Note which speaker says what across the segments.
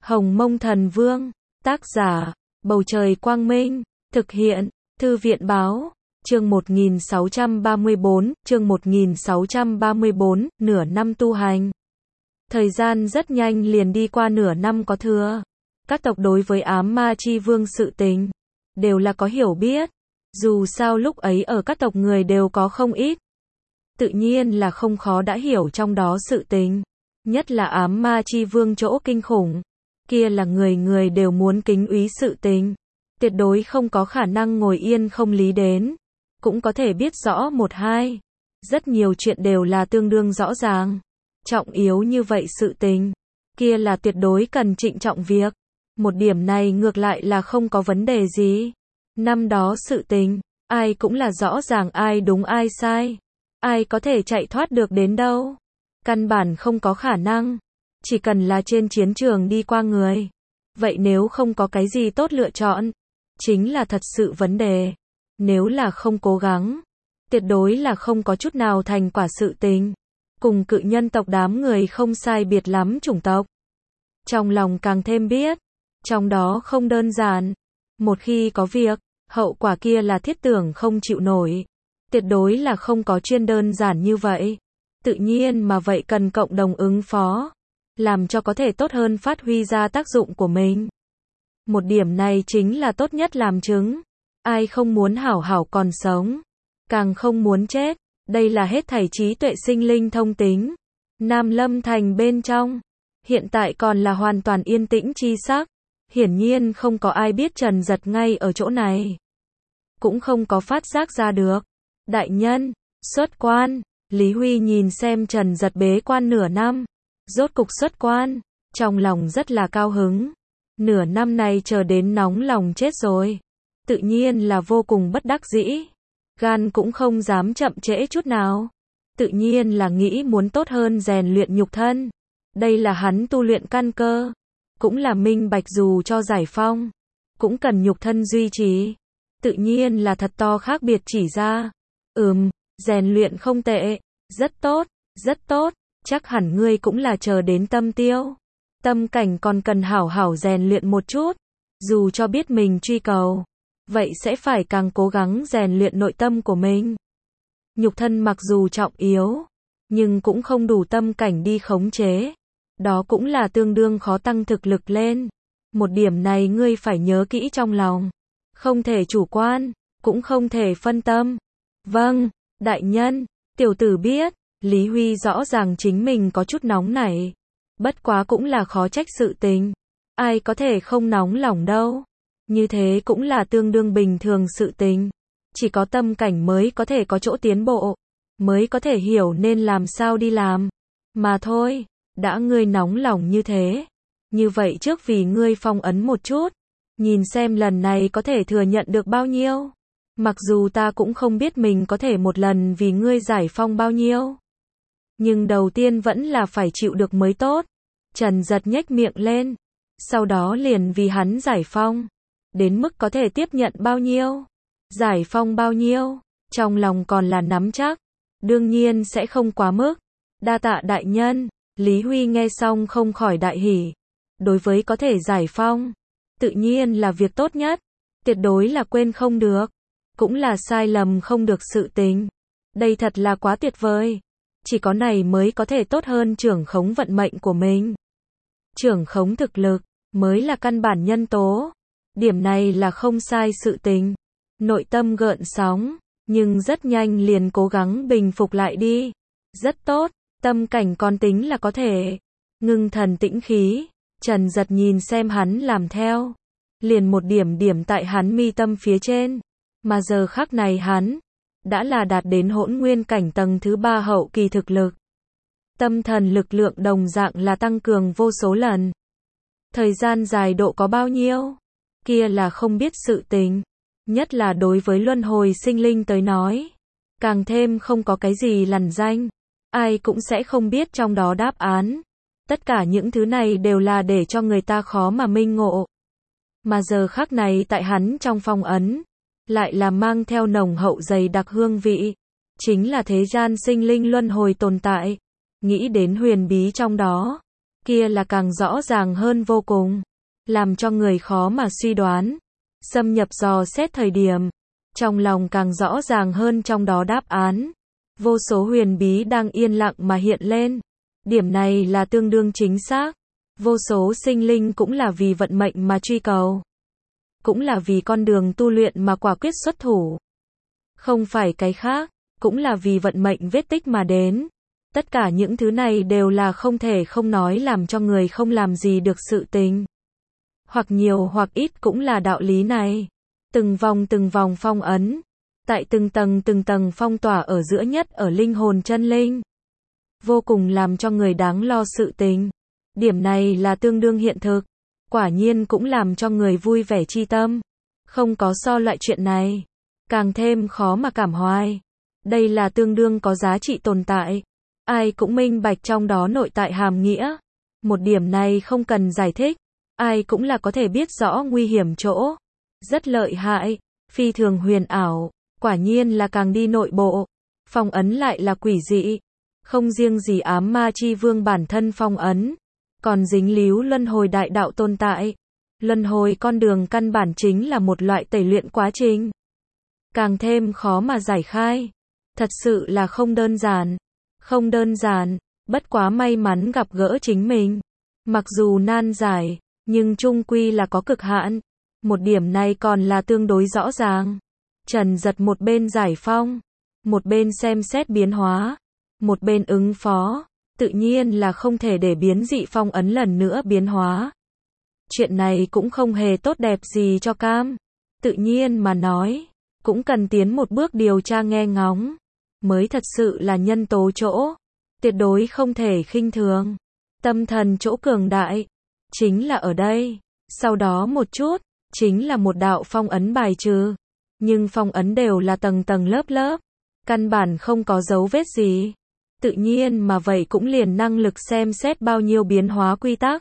Speaker 1: Hồng Mông Thần Vương, tác giả, Bầu Trời Quang Minh, thực hiện, Thư viện Báo, chương 1634, nửa năm tu hành. Thời gian rất nhanh liền đi qua nửa năm có thừa. Các tộc đối với ám ma chi vương sự tình, đều là có hiểu biết. Dù sao lúc ấy ở các tộc người đều có không ít. Tự nhiên là không khó đã hiểu trong đó sự tình. Nhất là ám ma chi vương chỗ kinh khủng. Kia là người người đều muốn kính úy sự tình. Tuyệt đối không có khả năng ngồi yên không lý đến. Cũng có thể biết rõ một hai. Rất nhiều chuyện đều là tương đương rõ ràng. Trọng yếu như vậy sự tình. Kia là tuyệt đối cần trịnh trọng việc. Một điểm này ngược lại là không có vấn đề gì. Năm đó sự tình, ai cũng là rõ ràng ai đúng ai sai. Ai có thể chạy thoát được đến đâu. Căn bản không có khả năng. Chỉ cần là trên chiến trường đi qua người. Vậy nếu không có cái gì tốt lựa chọn, chính là thật sự vấn đề. Nếu là không cố gắng, tuyệt đối là không có chút nào thành quả sự tình. Cùng cự nhân tộc đám người không sai biệt lắm chủng tộc. Trong lòng càng thêm biết, trong đó không đơn giản. Một khi có việc, hậu quả kia là thiết tưởng không chịu nổi. Tuyệt đối là không có chuyên đơn giản như vậy. Tự nhiên mà vậy cần cộng đồng ứng phó. Làm cho có thể tốt hơn phát huy ra tác dụng của mình. Một điểm này chính là tốt nhất làm chứng. Ai không muốn hảo hảo còn sống. Càng không muốn chết. Đây là hết thảy trí tuệ sinh linh thông tính. Nam Lâm Thành bên trong. Hiện tại còn là hoàn toàn yên tĩnh chi sắc. Hiển nhiên không có ai biết Trần Dật ngay ở chỗ này. Cũng không có phát giác ra được. Đại nhân, xuất quan. Lý Huy nhìn xem Trần Dật bế quan nửa năm. Rốt cục xuất quan. Trong lòng rất là cao hứng. Nửa năm này chờ đến nóng lòng chết rồi. Tự nhiên là vô cùng bất đắc dĩ. Gan cũng không dám chậm trễ chút nào. Tự nhiên là nghĩ muốn tốt hơn rèn luyện nhục thân. Đây là hắn tu luyện căn cơ. Cũng là minh bạch dù cho giải phong. Cũng cần nhục thân duy trì. Tự nhiên là thật to khác biệt chỉ ra. Rèn luyện không tệ. Rất tốt, rất tốt. Chắc hẳn ngươi cũng là chờ đến tâm tiêu. Tâm cảnh còn cần hảo hảo rèn luyện một chút. Dù cho biết mình truy cầu. Vậy sẽ phải càng cố gắng rèn luyện nội tâm của mình. Nhục thân mặc dù trọng yếu. Nhưng cũng không đủ tâm cảnh đi khống chế. Đó cũng là tương đương khó tăng thực lực lên. Một điểm này ngươi phải nhớ kỹ trong lòng. Không thể chủ quan. Cũng không thể phân tâm. Vâng, đại nhân. Tiểu tử biết. Lý Huy rõ ràng chính mình có chút nóng nảy. Bất quá cũng là khó trách sự tình. Ai có thể không nóng lòng đâu. Như thế cũng là tương đương bình thường sự tình. Chỉ có tâm cảnh mới có thể có chỗ tiến bộ. Mới có thể hiểu nên làm sao đi làm. Mà thôi, đã ngươi nóng lòng như thế. Như vậy trước vì ngươi phong ấn một chút. Nhìn xem lần này có thể thừa nhận được bao nhiêu. Mặc dù ta cũng không biết mình có thể một lần vì ngươi giải phong bao nhiêu. Nhưng đầu tiên vẫn là phải chịu được mới tốt. Trần Dật nhếch miệng lên. Sau đó liền vì hắn giải phong. Đến mức có thể tiếp nhận bao nhiêu. Giải phong bao nhiêu. Trong lòng còn là nắm chắc. Đương nhiên sẽ không quá mức. Đa tạ đại nhân. Lý Huy nghe xong không khỏi đại hỉ. Đối với có thể giải phong. Tự nhiên là việc tốt nhất. Tuyệt đối là quên không được. Cũng là sai lầm không được sự tình. Đây thật là quá tuyệt vời. Chỉ có này mới có thể tốt hơn trưởng khống vận mệnh của mình. Trưởng khống thực lực, mới là căn bản nhân tố. Điểm này là không sai sự tình. Nội tâm gợn sóng, nhưng rất nhanh liền cố gắng bình phục lại đi. Rất tốt, tâm cảnh còn tính là có thể. Ngưng thần tĩnh khí, Trần Dật nhìn xem hắn làm theo. Liền một điểm tại hắn mi tâm phía trên. Mà giờ khắc này hắn đã là đạt đến hỗn nguyên cảnh tầng thứ 3 hậu kỳ thực lực. Tâm thần lực lượng đồng dạng là tăng cường vô số lần. Thời gian dài độ có bao nhiêu? Kia là không biết sự tình. Nhất là đối với luân hồi sinh linh tới nói. Càng thêm không có cái gì lằn danh. Ai cũng sẽ không biết trong đó đáp án. Tất cả những thứ này đều là để cho người ta khó mà minh ngộ. Mà giờ khắc này tại hắn trong phong ấn. Lại là mang theo nồng hậu dày đặc hương vị. Chính là thế gian sinh linh luân hồi tồn tại. Nghĩ đến huyền bí trong đó. kia là càng rõ ràng hơn vô cùng, làm cho người khó mà suy đoán. Xâm nhập dò xét thời điểm, trong lòng càng rõ ràng hơn trong đó đáp án. Vô số huyền bí đang yên lặng mà hiện lên. Điểm này là tương đương chính xác. Vô số sinh linh cũng là vì vận mệnh mà truy cầu. Cũng là vì con đường tu luyện mà quả quyết xuất thủ. Không phải cái khác, cũng là vì vận mệnh vết tích mà đến. Tất cả những thứ này đều là không thể không nói làm cho người không làm gì được sự tình. Hoặc nhiều hoặc ít cũng là đạo lý này. Từng vòng phong ấn. Tại từng tầng phong tỏa ở giữa nhất ở linh hồn chân linh. Vô cùng làm cho người đáng lo sự tình. Điểm này là tương đương hiện thực. Quả nhiên cũng làm cho người vui vẻ chi tâm. Không có so loại chuyện này. Càng thêm khó mà cảm hoài. Đây là tương đương có giá trị tồn tại. Ai cũng minh bạch trong đó nội tại hàm nghĩa. Một điểm này không cần giải thích. Ai cũng là có thể biết rõ nguy hiểm chỗ. Rất lợi hại. Phi thường huyền ảo. Quả nhiên là càng đi nội bộ. Phong ấn lại là quỷ dị. Không riêng gì ám ma chi vương bản thân phong ấn. Còn dính líu luân hồi đại đạo tồn tại. Luân hồi con đường căn bản chính là một loại tẩy luyện quá trình. Càng thêm khó mà giải khai. Thật sự là không đơn giản. Không đơn giản, bất quá may mắn gặp gỡ chính mình. Mặc dù nan giải, nhưng chung quy là có cực hạn. Một điểm này còn là tương đối rõ ràng. Trần Giật một bên giải phong, một bên xem xét biến hóa, một bên ứng phó. Tự nhiên là không thể để biến dị phong ấn lần nữa biến hóa. Chuyện này cũng không hề tốt đẹp gì cho Cam. Tự nhiên mà nói, cũng cần tiến một bước điều tra nghe ngóng. Mới thật sự là nhân tố chỗ. Tuyệt đối không thể khinh thường. Tâm thần chỗ cường đại. Chính là ở đây. Sau đó một chút. Chính là một đạo phong ấn bài trừ. Nhưng phong ấn đều là tầng tầng lớp lớp. Căn bản không có dấu vết gì. Tự nhiên mà vậy cũng liền năng lực xem xét bao nhiêu biến hóa quy tắc.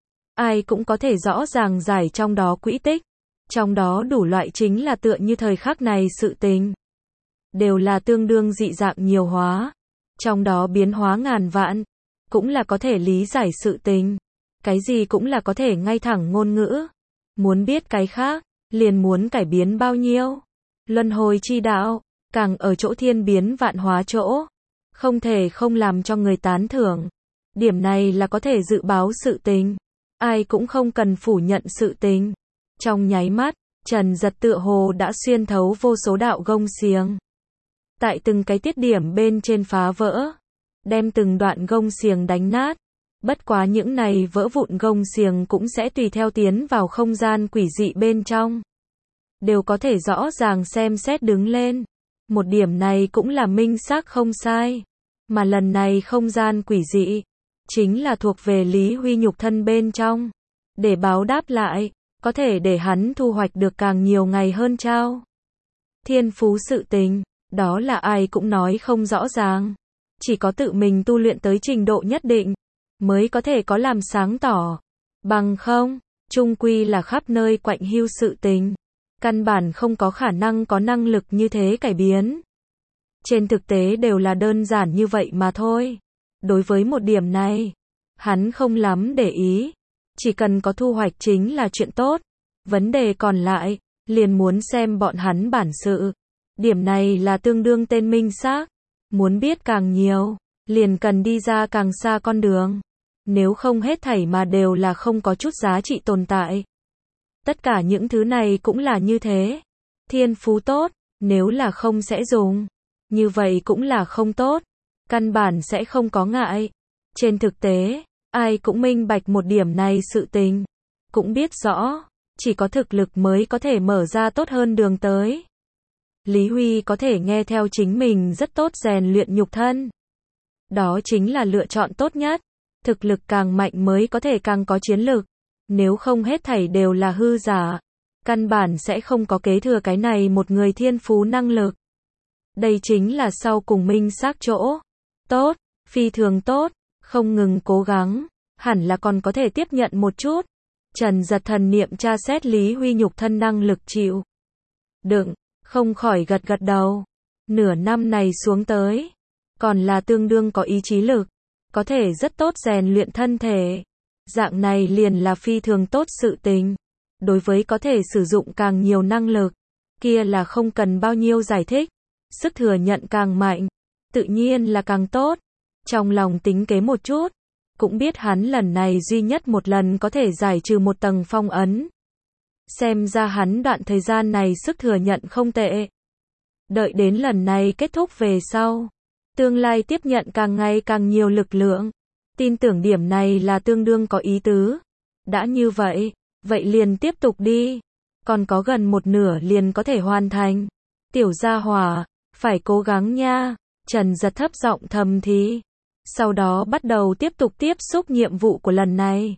Speaker 1: Ai cũng có thể rõ ràng giải trong đó quỹ tích. Trong đó đủ loại chính là tựa như thời khắc này sự tình. Đều là tương đương dị dạng nhiều hóa. Trong đó biến hóa ngàn vạn. Cũng là có thể lý giải sự tình. Cái gì cũng là có thể ngay thẳng ngôn ngữ. Muốn biết cái khác, liền muốn cải biến bao nhiêu. Luân hồi chi đạo, càng ở chỗ thiên biến vạn hóa chỗ. Không thể không làm cho người tán thưởng. Điểm này là có thể dự báo sự tình. Ai cũng không cần phủ nhận sự tình. Trong nháy mắt, Trần Giật tựa hồ đã xuyên thấu vô số đạo gông xiềng. Tại từng cái tiết điểm bên trên phá vỡ. Đem từng đoạn gông xiềng đánh nát. Bất quá những này vỡ vụn gông xiềng cũng sẽ tùy theo tiến vào không gian quỷ dị bên trong. Đều có thể rõ ràng xem xét đứng lên. Một điểm này cũng là minh xác không sai. Mà lần này không gian quỷ dị. Chính là thuộc về Lý Huy nhục thân bên trong. Để báo đáp lại. Có thể để hắn thu hoạch được càng nhiều ngày hơn trao. Thiên phú sự tình. Đó là ai cũng nói không rõ ràng. Chỉ có tự mình tu luyện tới trình độ nhất định. Mới có thể có làm sáng tỏ. Bằng không, chung quy là khắp nơi quạnh hiu sự tình. Căn bản không có khả năng có năng lực như thế cải biến. Trên thực tế đều là đơn giản như vậy mà thôi. Đối với một điểm này, hắn không lắm để ý. Chỉ cần có thu hoạch chính là chuyện tốt. Vấn đề còn lại, liền muốn xem bọn hắn bản sự. Điểm này là tương đương tên minh xác. Muốn biết càng nhiều, liền cần đi ra càng xa con đường. Nếu không hết thảy mà đều là không có chút giá trị tồn tại. Tất cả những thứ này cũng là như thế. Thiên phú tốt, nếu là không sẽ dùng. Như vậy cũng là không tốt. Căn bản sẽ không có ngại. Trên thực tế, ai cũng minh bạch một điểm này sự tình. Cũng biết rõ, chỉ có thực lực mới có thể mở ra tốt hơn đường tới. Lý Huy có thể nghe theo chính mình rất tốt rèn luyện nhục thân. Đó chính là lựa chọn tốt nhất. Thực lực càng mạnh mới có thể càng có chiến lực. Nếu không hết thảy đều là hư giả. Căn bản sẽ không có kế thừa cái này một người thiên phú năng lực. Đây chính là sau cùng minh xác chỗ. Tốt, phi thường tốt, không ngừng cố gắng. Hẳn là còn có thể tiếp nhận một chút. Trần Giật thần niệm tra xét Lý Huy nhục thân năng lực chịu đựng, không khỏi gật gật đầu. Nửa năm này xuống tới, còn là tương đương có ý chí lực. Có thể rất tốt rèn luyện thân thể. Dạng này liền là phi thường tốt sự tình. Đối với có thể sử dụng càng nhiều năng lực, kia là không cần bao nhiêu giải thích. Sức thừa nhận càng mạnh, tự nhiên là càng tốt. Trong lòng tính kế một chút, cũng biết hắn lần này duy nhất một lần có thể giải trừ một tầng phong ấn. Xem ra hắn đoạn thời gian này sức thừa nhận không tệ. Đợi đến lần này kết thúc về sau, tương lai tiếp nhận càng ngày càng nhiều lực lượng. Tin tưởng điểm này là tương đương có ý tứ. Đã như vậy, vậy liền tiếp tục đi. Còn có gần một nửa liền có thể hoàn thành. Tiểu gia hỏa, phải cố gắng nha. Trần Giật thấp giọng thầm thì. Sau đó bắt đầu tiếp tục tiếp xúc nhiệm vụ của lần này.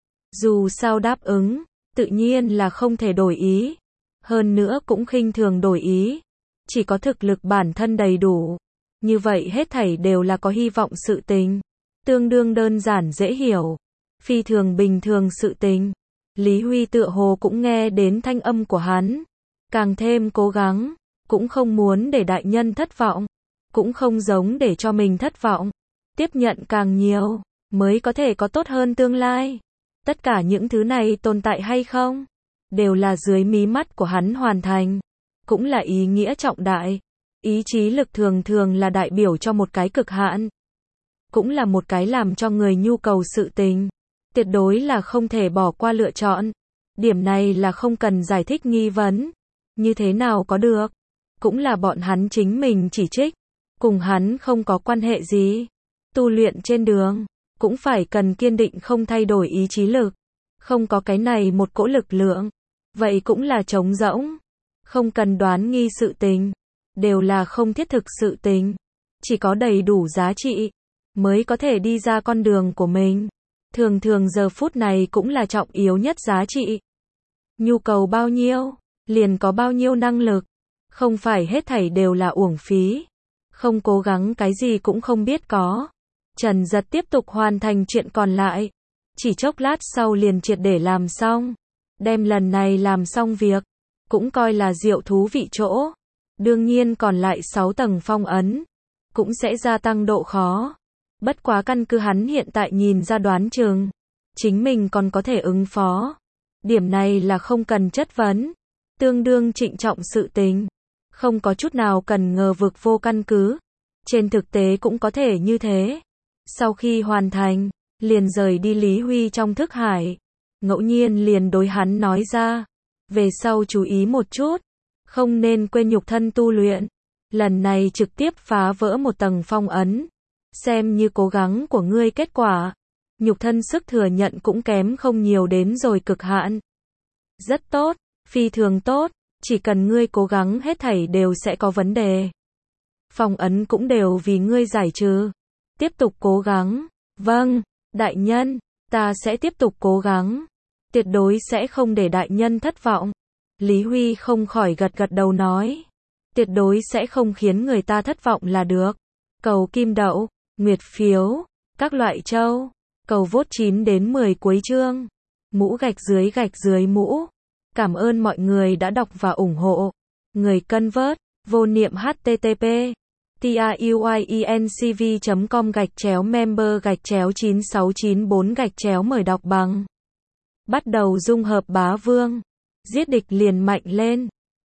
Speaker 1: Dù sao đáp ứng, tự nhiên là không thể đổi ý. Hơn nữa cũng khinh thường đổi ý. Chỉ có thực lực bản thân đầy đủ. Như vậy hết thảy đều là có hy vọng sự tình. Tương đương đơn giản dễ hiểu. Phi thường bình thường sự tình. Lý Huy tựa hồ cũng nghe đến thanh âm của hắn. Càng thêm cố gắng. Cũng không muốn để đại nhân thất vọng. Cũng không giống để cho mình thất vọng. Tiếp nhận càng nhiều, mới có thể có tốt hơn tương lai. Tất cả những thứ này tồn tại hay không, đều là dưới mí mắt của hắn hoàn thành. Cũng là ý nghĩa trọng đại. Ý chí lực thường thường là đại biểu cho một cái cực hạn. Cũng là một cái làm cho người nhu cầu sự tình. Tuyệt đối là không thể bỏ qua lựa chọn. Điểm này là không cần giải thích nghi vấn. Như thế nào có được. Cũng là bọn hắn chính mình chỉ trích. Cùng hắn không có quan hệ gì. Tu luyện trên đường, cũng phải cần kiên định không thay đổi ý chí lực. Không có cái này một cỗ lực lượng. Vậy cũng là trống rỗng. Không cần đoán nghi sự tình. Đều là không thiết thực sự tình. Chỉ có đầy đủ giá trị, mới có thể đi ra con đường của mình. Thường thường giờ phút này cũng là trọng yếu nhất giá trị. Nhu cầu bao nhiêu, liền có bao nhiêu năng lực. Không phải hết thảy đều là uổng phí. Không cố gắng cái gì cũng không biết có. Trần Giật tiếp tục hoàn thành chuyện còn lại. Chỉ chốc lát sau liền triệt để làm xong. Đem lần này làm xong việc, cũng coi là diệu thú vị chỗ. Đương nhiên còn lại 6 tầng phong ấn, cũng sẽ gia tăng độ khó. Bất quá căn cứ hắn hiện tại nhìn ra đoán chừng, chính mình còn có thể ứng phó. Điểm này là không cần chất vấn. Tương đương trịnh trọng sự tình. Không có chút nào cần ngờ vực vô căn cứ. Trên thực tế cũng có thể như thế. Sau khi hoàn thành, liền rời đi Lý Huy trong thức hải. Ngẫu nhiên liền đối hắn nói ra. Về sau chú ý một chút. Không nên quên nhục thân tu luyện. Lần này trực tiếp phá vỡ một tầng phong ấn. Xem như cố gắng của ngươi kết quả. Nhục thân sức thừa nhận cũng kém không nhiều đến rồi cực hạn. Rất tốt, phi thường tốt. Chỉ cần ngươi cố gắng hết thảy đều sẽ có vấn đề. Phong ấn cũng đều vì ngươi giải trừ. Tiếp tục cố gắng. Vâng, đại nhân, ta sẽ tiếp tục cố gắng. Tuyệt đối sẽ không để đại nhân thất vọng. Lý Huy không khỏi gật gật đầu nói. Tuyệt đối sẽ không khiến người ta thất vọng là được. Cầu kim đậu, nguyệt phiếu, các loại châu. Cầu vote 9 đến 10 cuối chương. Mũ gạch dưới mũ. Cảm ơn mọi người đã đọc và ủng hộ. Người cân vớt, vô niệm http tiuyencv.com/member/9694- mời đọc bằng. Bắt đầu dung hợp bá vương. Giết địch liền mạnh lên.